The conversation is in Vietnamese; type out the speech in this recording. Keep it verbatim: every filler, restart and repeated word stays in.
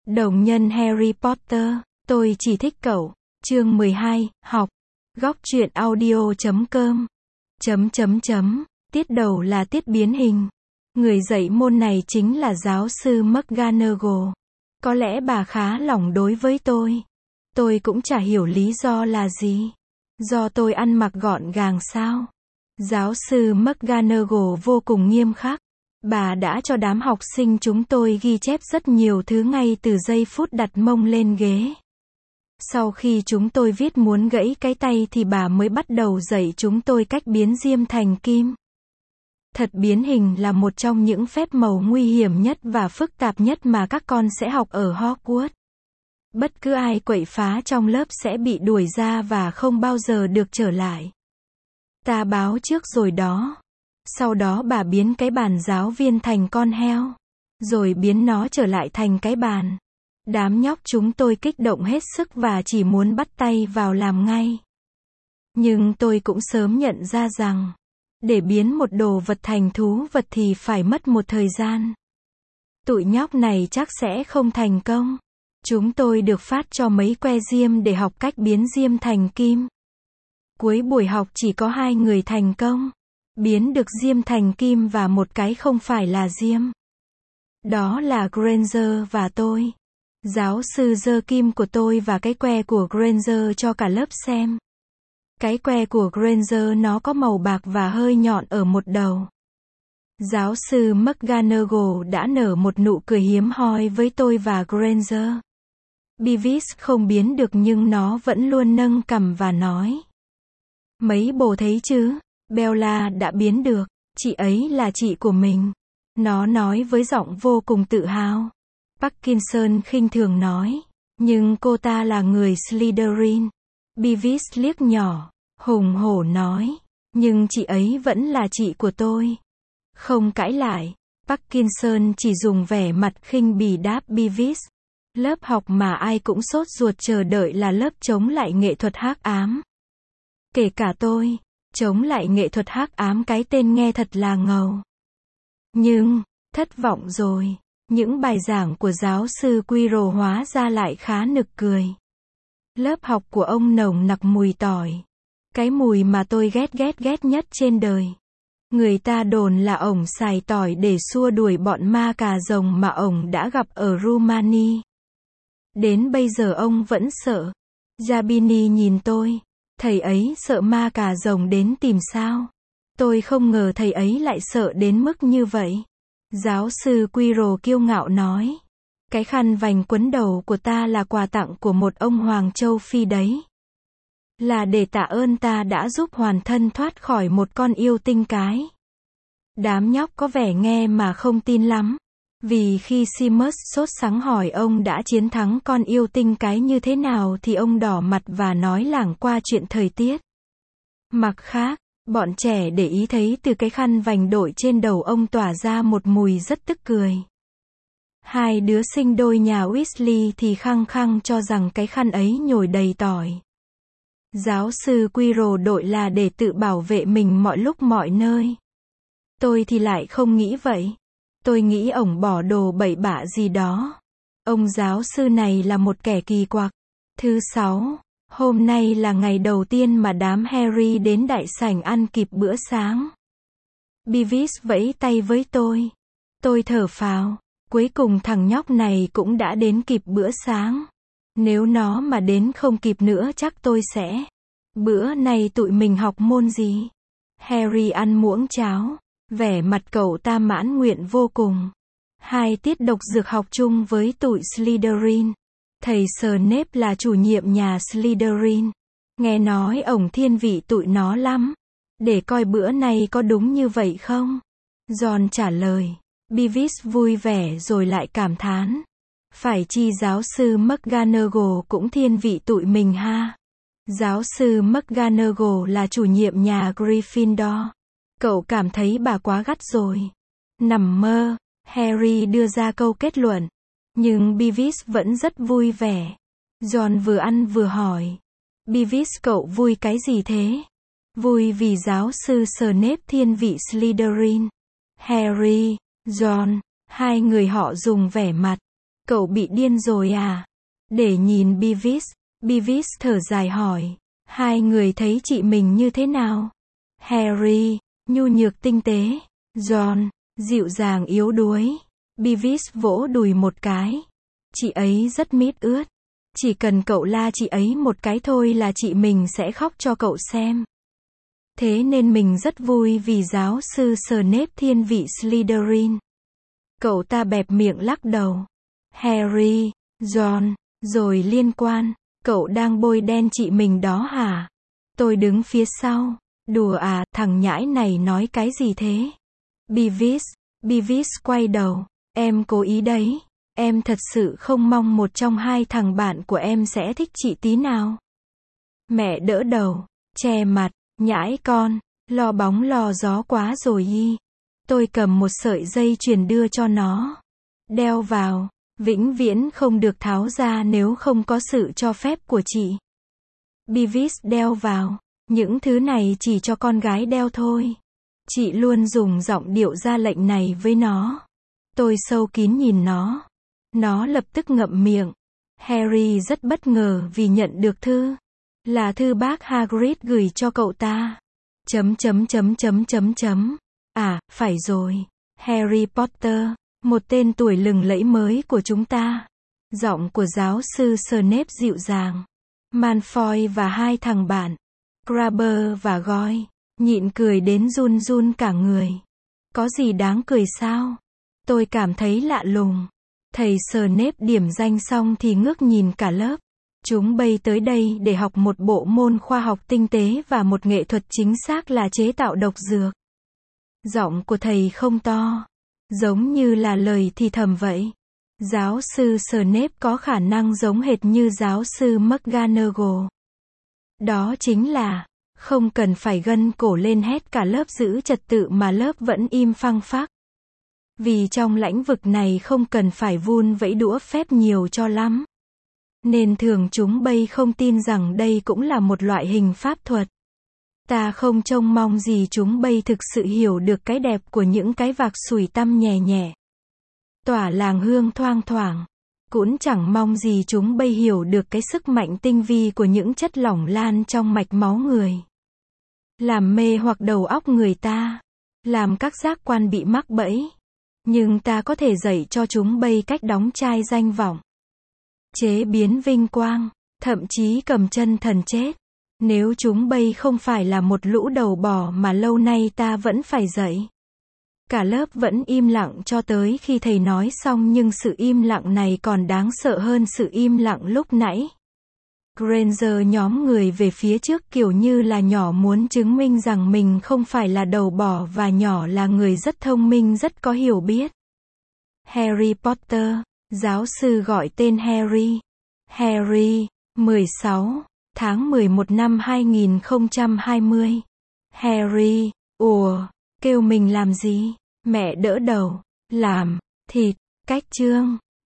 Đồng nhân Harry Potter, tôi chỉ thích cậu. Chương mười hai, học. Góc truyện audio chấm com. Chấm chấm chấm. Tiết đầu là tiết biến hình. Người dạy môn này chính là giáo sư McGonagall. Có lẽ bà khá lỏng đối với tôi. Tôi cũng chả hiểu lý do là gì. Do tôi ăn mặc gọn gàng sao? Giáo sư McGonagall vô cùng nghiêm khắc. Bà đã cho đám học sinh chúng tôi ghi chép rất nhiều thứ ngay từ giây phút đặt mông lên ghế. Sau khi chúng tôi viết muốn gãy cái tay thì bà mới bắt đầu dạy chúng tôi cách biến diêm thành kim. Thật, biến hình là một trong những phép màu nguy hiểm nhất và phức tạp nhất mà các con sẽ học ở Hogwarts. Bất cứ ai quậy phá trong lớp sẽ bị đuổi ra và không bao giờ được trở lại. Ta báo trước rồi đó. Sau đó bà biến cái bàn giáo viên thành con heo. Rồi biến nó trở lại thành cái bàn. Đám nhóc chúng tôi kích động hết sức và chỉ muốn bắt tay vào làm ngay. Nhưng tôi cũng sớm nhận ra rằng, để biến một đồ vật thành thú vật thì phải mất một thời gian. Tụi nhóc này chắc sẽ không thành công. Chúng tôi được phát cho mấy que diêm để học cách biến diêm thành kim. Cuối buổi học chỉ có hai người thành công. Biến được diêm thành kim và một cái không phải là diêm. Đó là Granger và tôi. Giáo sư giơ kim của tôi và cái que của Granger cho cả lớp xem. Cái que của Granger nó có màu bạc và hơi nhọn ở một đầu. Giáo sư McGonagall đã nở một nụ cười hiếm hoi với tôi và Granger. Beavis không biến được nhưng nó vẫn luôn nâng cằm và nói. Mấy bồ thấy chứ, Bella đã biến được, chị ấy là chị của mình. Nó nói với giọng vô cùng tự hào. Parkinson khinh thường nói. Nhưng cô ta là người Slytherin. Beavis liếc nhỏ, hùng hổ nói. Nhưng chị ấy vẫn là chị của tôi. Không cãi lại, Parkinson chỉ dùng vẻ mặt khinh bỉ đáp Beavis. Lớp học mà ai cũng sốt ruột chờ đợi là lớp chống lại nghệ thuật hắc ám. Kể cả tôi. Chống lại nghệ thuật hắc ám, cái tên nghe thật là ngầu. Nhưng, thất vọng rồi. Những bài giảng của giáo sư Quirrell hóa ra lại khá nực cười. Lớp học của ông nồng nặc mùi tỏi. Cái mùi mà tôi ghét ghét ghét nhất trên đời. Người ta đồn là ổng xài tỏi để xua đuổi bọn ma cà rồng mà ổng đã gặp ở Rumani. Đến bây giờ ông vẫn sợ. Jabini nhìn tôi. Thầy ấy sợ ma cà rồng đến tìm sao? Tôi không ngờ thầy ấy lại sợ đến mức như vậy. Giáo sư Quirrell kiêu ngạo nói. Cái khăn vành quấn đầu của ta là quà tặng của một ông hoàng châu Phi đấy. Là để tạ ơn ta đã giúp hoàn thân thoát khỏi một con yêu tinh cái. Đám nhóc có vẻ nghe mà không tin lắm. Vì khi Seamus sốt sắng hỏi ông đã chiến thắng con yêu tinh cái như thế nào thì ông đỏ mặt và nói lảng qua chuyện thời tiết. Mặt khác, bọn trẻ để ý thấy từ cái khăn vành đội trên đầu ông tỏa ra một mùi rất tức cười. Hai đứa sinh đôi nhà Weasley thì khăng khăng cho rằng cái khăn ấy nhồi đầy tỏi. Giáo sư Quirrell đội là để tự bảo vệ mình mọi lúc mọi nơi. Tôi thì lại không nghĩ vậy. Tôi nghĩ ổng bỏ đồ bậy bạ gì đó. Ông giáo sư này là một kẻ kỳ quặc. Thứ sáu, hôm nay là ngày đầu tiên mà đám Harry đến đại sảnh ăn kịp bữa sáng. Beavis vẫy tay với tôi. Tôi thở phào. Cuối cùng thằng nhóc này cũng đã đến kịp bữa sáng. Nếu nó mà đến không kịp nữa chắc tôi sẽ. Bữa này tụi mình học môn gì? Harry ăn muỗng cháo. Vẻ mặt cậu ta mãn nguyện vô cùng. Hai tiết độc dược học chung với tụi Slytherin. Thầy Snape là chủ nhiệm nhà Slytherin. Nghe nói ổng thiên vị tụi nó lắm. Để coi bữa này có đúng như vậy không? Ron trả lời. Beavis vui vẻ rồi lại cảm thán. Phải chi giáo sư McGonagall cũng thiên vị tụi mình ha. Giáo sư McGonagall là chủ nhiệm nhà Gryffindor. Cậu cảm thấy bà quá gắt rồi. Nằm mơ, Harry đưa ra câu kết luận. Nhưng Beavis vẫn rất vui vẻ. Ron vừa ăn vừa hỏi. Beavis, cậu vui cái gì thế? Vui vì giáo sư Snape thiên vị Slytherin. Harry, Ron, hai người họ dùng vẻ mặt Cậu bị điên rồi à? Để nhìn Beavis. Beavis thở dài hỏi. Hai người thấy chị mình như thế nào? Harry, nhu nhược tinh tế. Ron, dịu dàng yếu đuối. Beavis vỗ đùi một cái. Chị ấy rất mít ướt. Chỉ cần cậu la chị ấy một cái thôi là chị mình sẽ khóc cho cậu xem. Thế nên mình rất vui vì giáo sư Snape thiên vị Slytherin. Cậu ta bẹp miệng lắc đầu. Harry, Ron, rồi liên quan, cậu đang bôi đen chị mình đó hả? Tôi đứng phía sau. Đùa à, thằng nhãi này nói cái gì thế? Beavis, Beavis quay đầu. Em cố ý đấy. Em thật sự không mong một trong hai thằng bạn của em sẽ thích chị tí nào. Mẹ đỡ đầu, che mặt, nhãi con, lo bóng lo gió quá rồi y. Tôi cầm một sợi dây chuyền đưa cho nó. Đeo vào, vĩnh viễn không được tháo ra nếu không có sự cho phép của chị. Beavis đeo vào, những thứ này chỉ cho con gái đeo thôi. Chị luôn dùng giọng điệu ra lệnh này với nó. Tôi sâu kín nhìn nó. Nó lập tức ngậm miệng. Harry rất bất ngờ vì nhận được thư. Là thư bác Hagrid gửi cho cậu ta. Chấm chấm chấm chấm chấm chấm. À, phải rồi. Harry Potter, một tên tuổi lừng lẫy mới của chúng ta. Giọng của giáo sư Snape dịu dàng. Malfoy và hai thằng bạn, Crabbe và Goyle, nhịn cười đến run run cả người. Có gì đáng cười sao? Tôi cảm thấy lạ lùng. Thầy Snape điểm danh xong thì ngước nhìn cả lớp. Chúng bay tới đây để học một bộ môn khoa học tinh tế và một nghệ thuật chính xác là chế tạo độc dược. Giọng của thầy không to, giống như là lời thì thầm vậy. Giáo sư Snape có khả năng giống hệt như giáo sư McGonagall. Đó chính là, không cần phải gân cổ lên hét cả lớp giữ trật tự mà lớp vẫn im phăng phắc. Vì trong lĩnh vực này không cần phải vun vẫy đũa phép nhiều cho lắm. Nên thường chúng bay không tin rằng đây cũng là một loại hình pháp thuật. Ta không trông mong gì chúng bay thực sự hiểu được cái đẹp của những cái vạc sủi tăm nhẹ nhẹ. Tỏa làng hương thoang thoảng. Cũng chẳng mong gì chúng bay hiểu được cái sức mạnh tinh vi của những chất lỏng lan trong mạch máu người. Làm mê hoặc đầu óc người ta. Làm các giác quan bị mắc bẫy. Nhưng ta có thể dạy cho chúng bay cách đóng chai danh vọng. Chế biến vinh quang. Thậm chí cầm chân thần chết. Nếu chúng bay không phải là một lũ đầu bò mà lâu nay ta vẫn phải dạy. Cả lớp vẫn im lặng cho tới khi thầy nói xong, nhưng sự im lặng này còn đáng sợ hơn sự im lặng lúc nãy. Granger nhóm người về phía trước kiểu như là nhỏ muốn chứng minh rằng mình không phải là đầu bò và nhỏ là người rất thông minh, rất có hiểu biết. Harry Potter, giáo sư gọi tên Harry. Harry, mười sáu tháng mười một năm hai nghìn không trăm hai mươi. Harry, ùa, kêu mình làm gì? Mẹ đỡ đầu. Làm thịt. Cách chương